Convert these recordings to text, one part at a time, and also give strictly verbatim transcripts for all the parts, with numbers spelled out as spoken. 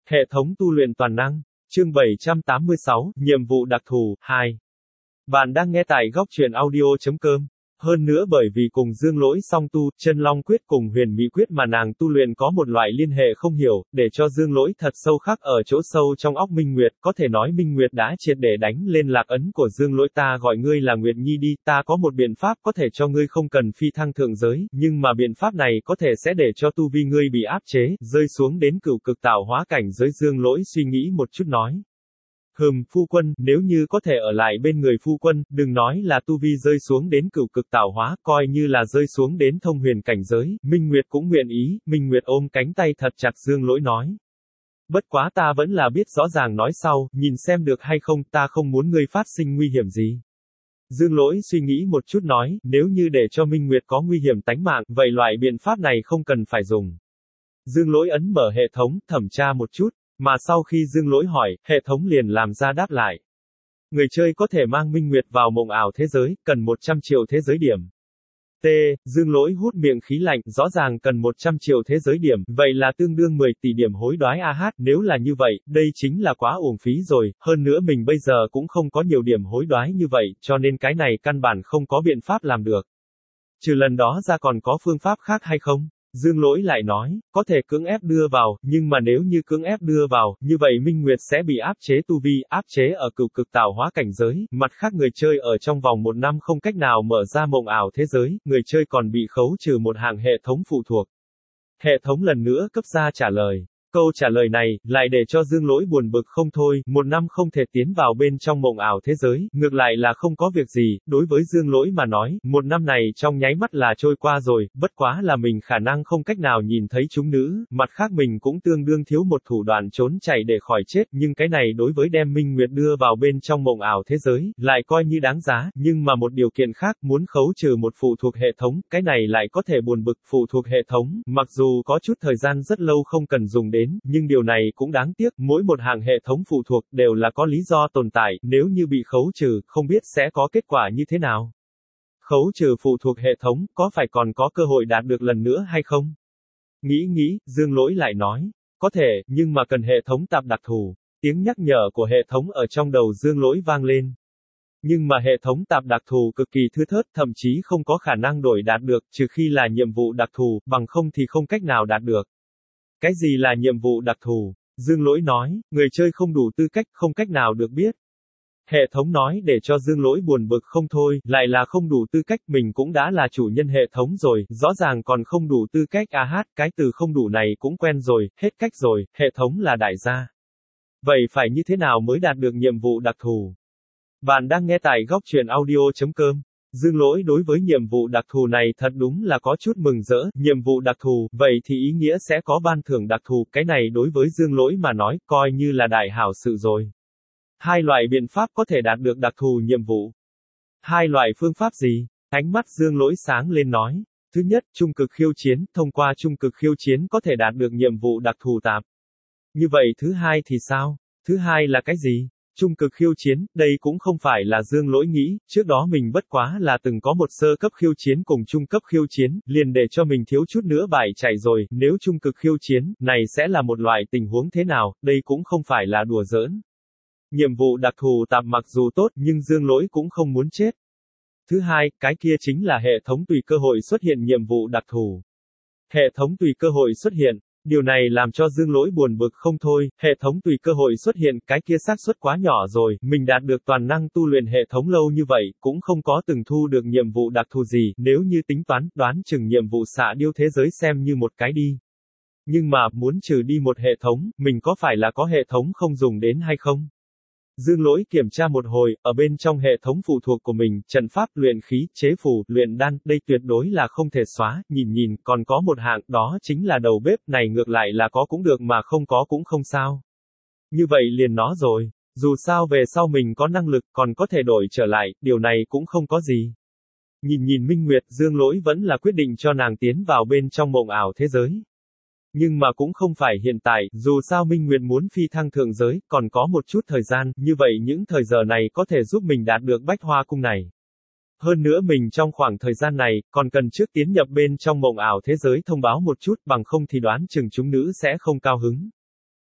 Hệ thống tu luyện toàn năng. Chương bảy trăm tám mươi sáu, nhiệm vụ đặc thù, hai. Bạn đang nghe tại góc truyện audio.com. Hơn nữa bởi vì cùng Dương Lỗi song tu, chân long quyết cùng huyền mỹ quyết mà nàng tu luyện có một loại liên hệ không hiểu, để cho Dương Lỗi thật sâu khắc ở chỗ sâu trong óc Minh Nguyệt, có thể nói Minh Nguyệt đã triệt để đánh lên lạc ấn của Dương Lỗi. Ta gọi ngươi là Nguyệt Nhi đi, ta có một biện pháp có thể cho ngươi không cần phi thăng thượng giới, nhưng mà biện pháp này có thể sẽ để cho tu vi ngươi bị áp chế, rơi xuống đến cửu cực tạo hóa cảnh giới. Dương Lỗi suy nghĩ một chút nói. Hừm, phu quân, nếu như có thể ở lại bên người phu quân, đừng nói là tu vi rơi xuống đến cửu cực tạo hóa, coi như là rơi xuống đến thông huyền cảnh giới, Minh Nguyệt cũng nguyện ý. Minh Nguyệt ôm cánh tay thật chặt Dương Lỗi nói. Bất quá ta vẫn là biết rõ ràng nói sau, nhìn xem được hay không, ta không muốn ngươi phát sinh nguy hiểm gì. Dương Lỗi suy nghĩ một chút nói, nếu như để cho Minh Nguyệt có nguy hiểm tánh mạng, vậy loại biện pháp này không cần phải dùng. Dương Lỗi ấn mở hệ thống, thẩm tra một chút. Mà sau khi Dương Lỗi hỏi, hệ thống liền làm ra đáp lại. Người chơi có thể mang Minh Nguyệt vào mộng ảo thế giới, cần một trăm triệu thế giới điểm. T. Dương Lỗi hút miệng khí lạnh, rõ ràng cần một trăm triệu thế giới điểm, vậy là tương đương mười tỷ điểm hối đoái a hát, nếu là như vậy, đây chính là quá uổng phí rồi, hơn nữa mình bây giờ cũng không có nhiều điểm hối đoái như vậy, cho nên cái này căn bản không có biện pháp làm được. Trừ lần đó ra còn có phương pháp khác hay không? Dương Lỗi lại nói, có thể cưỡng ép đưa vào, nhưng mà nếu như cưỡng ép đưa vào, như vậy Minh Nguyệt sẽ bị áp chế tu vi, áp chế ở cửu cực tạo hóa cảnh giới, mặt khác người chơi ở trong vòng một năm không cách nào mở ra mộng ảo thế giới, người chơi còn bị khấu trừ một hạng hệ thống phụ thuộc. Hệ thống lần nữa cấp ra trả lời. Câu trả lời này, lại để cho Dương Lỗi buồn bực không thôi, một năm không thể tiến vào bên trong mộng ảo thế giới, ngược lại là không có việc gì, đối với Dương Lỗi mà nói, một năm này trong nháy mắt là trôi qua rồi, bất quá là mình khả năng không cách nào nhìn thấy chúng nữ, mặt khác mình cũng tương đương thiếu một thủ đoạn trốn chạy để khỏi chết, nhưng cái này đối với đem Minh Nguyệt đưa vào bên trong mộng ảo thế giới, lại coi như đáng giá, nhưng mà một điều kiện khác, muốn khấu trừ một phụ thuộc hệ thống, cái này lại có thể buồn bực. Phụ thuộc hệ thống, mặc dù có chút thời gian rất lâu không cần dùng đến, Đến, nhưng điều này cũng đáng tiếc, mỗi một hàng hệ thống phụ thuộc đều là có lý do tồn tại, nếu như bị khấu trừ, không biết sẽ có kết quả như thế nào. Khấu trừ phụ thuộc hệ thống, có phải còn có cơ hội đạt được lần nữa hay không? Nghĩ nghĩ, Dương Lỗi lại nói, có thể, nhưng mà cần hệ thống tạp đặc thù. Tiếng nhắc nhở của hệ thống ở trong đầu Dương Lỗi vang lên. Nhưng mà hệ thống tạp đặc thù cực kỳ thưa thớt, thậm chí không có khả năng đổi đạt được, trừ khi là nhiệm vụ đặc thù, bằng không thì không cách nào đạt được. Cái gì là nhiệm vụ đặc thù? Dương Lỗi nói, người chơi không đủ tư cách, không cách nào được biết. Hệ thống nói để cho Dương Lỗi buồn bực không thôi, lại là không đủ tư cách, mình cũng đã là chủ nhân hệ thống rồi, rõ ràng còn không đủ tư cách a hát, cái từ không đủ này cũng quen rồi, hết cách rồi, hệ thống là đại gia. Vậy phải như thế nào mới đạt được nhiệm vụ đặc thù? Bạn đang nghe tại góc truyện audio.com. Dương Lỗi đối với nhiệm vụ đặc thù này thật đúng là có chút mừng rỡ, nhiệm vụ đặc thù, vậy thì ý nghĩa sẽ có ban thưởng đặc thù, cái này đối với Dương Lỗi mà nói, coi như là đại hảo sự rồi. Hai loại biện pháp có thể đạt được đặc thù nhiệm vụ. Hai loại phương pháp gì? Ánh mắt Dương Lỗi sáng lên nói. Thứ nhất, trung cực khiêu chiến, thông qua trung cực khiêu chiến có thể đạt được nhiệm vụ đặc thù tạp. Như vậy thứ hai thì sao? Thứ hai là cái gì? Trung cực khiêu chiến, đây cũng không phải là Dương Lỗi nghĩ, trước đó mình bất quá là từng có một sơ cấp khiêu chiến cùng trung cấp khiêu chiến, liền để cho mình thiếu chút nữa bại chạy rồi, nếu trung cực khiêu chiến, này sẽ là một loại tình huống thế nào, đây cũng không phải là đùa giỡn. Nhiệm vụ đặc thù tạp mặc dù tốt, nhưng Dương Lỗi cũng không muốn chết. Thứ hai, cái kia chính là hệ thống tùy cơ hội xuất hiện nhiệm vụ đặc thù. Hệ thống tùy cơ hội xuất hiện. Điều này làm cho Dương Lỗi buồn bực không thôi, hệ thống tùy cơ hội xuất hiện, cái kia xác suất quá nhỏ rồi, mình đạt được toàn năng tu luyện hệ thống lâu như vậy, cũng không có từng thu được nhiệm vụ đặc thù gì, nếu như tính toán, đoán chừng nhiệm vụ xạ điêu thế giới xem như một cái đi. Nhưng mà, muốn trừ đi một hệ thống, mình có phải là có hệ thống không dùng đến hay không? Dương Lỗi kiểm tra một hồi, ở bên trong hệ thống phụ thuộc của mình, trận pháp, luyện khí, chế phù, luyện đan, đây tuyệt đối là không thể xóa, nhìn nhìn, còn có một hạng, đó chính là đầu bếp, này ngược lại là có cũng được mà không có cũng không sao. Như vậy liền nó rồi, dù sao về sau mình có năng lực, còn có thể đổi trở lại, điều này cũng không có gì. Nhìn nhìn Minh Nguyệt, Dương Lỗi vẫn là quyết định cho nàng tiến vào bên trong mộng ảo thế giới. Nhưng mà cũng không phải hiện tại, dù sao Minh Nguyệt muốn phi thăng thượng giới, còn có một chút thời gian, như vậy những thời giờ này có thể giúp mình đạt được bách hoa cung này. Hơn nữa mình trong khoảng thời gian này, còn cần trước tiến nhập bên trong mộng ảo thế giới thông báo một chút, bằng không thì đoán chừng chúng nữ sẽ không cao hứng.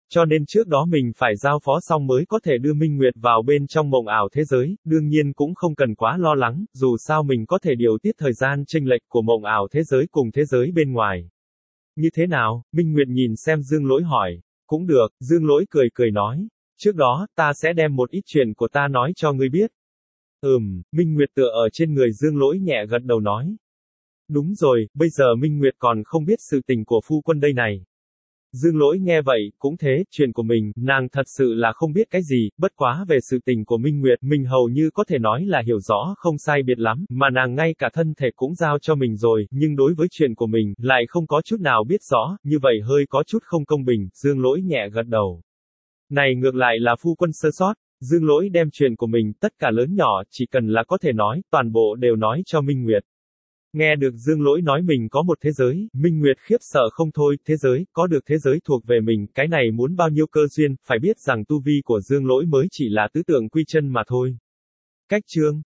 Cho nên trước đó mình phải giao phó xong mới có thể đưa Minh Nguyệt vào bên trong mộng ảo thế giới, đương nhiên cũng không cần quá lo lắng, dù sao mình có thể điều tiết thời gian chênh lệch của mộng ảo thế giới cùng thế giới bên ngoài. Như thế nào? Minh Nguyệt nhìn xem Dương Lỗi hỏi. Cũng được, Dương Lỗi cười cười nói. Trước đó, ta sẽ đem một ít chuyện của ta nói cho ngươi biết. Ừm, Minh Nguyệt tựa ở trên người Dương Lỗi nhẹ gật đầu nói. Đúng rồi, bây giờ Minh Nguyệt còn không biết sự tình của phu quân đây này. Dương Lỗi nghe vậy, cũng thế, chuyện của mình, nàng thật sự là không biết cái gì, bất quá về sự tình của Minh Nguyệt, mình hầu như có thể nói là hiểu rõ không sai biệt lắm, mà nàng ngay cả thân thể cũng giao cho mình rồi, nhưng đối với chuyện của mình, lại không có chút nào biết rõ, như vậy hơi có chút không công bình, Dương Lỗi nhẹ gật đầu. Này ngược lại là phu quân sơ sót, Dương Lỗi đem chuyện của mình, tất cả lớn nhỏ, chỉ cần là có thể nói, toàn bộ đều nói cho Minh Nguyệt. Nghe được Dương Lỗi nói mình có một thế giới, Minh Nguyệt khiếp sợ không thôi, thế giới, có được thế giới thuộc về mình, cái này muốn bao nhiêu cơ duyên, phải biết rằng tu vi của Dương Lỗi mới chỉ là tứ tượng quy chân mà thôi. Cách chương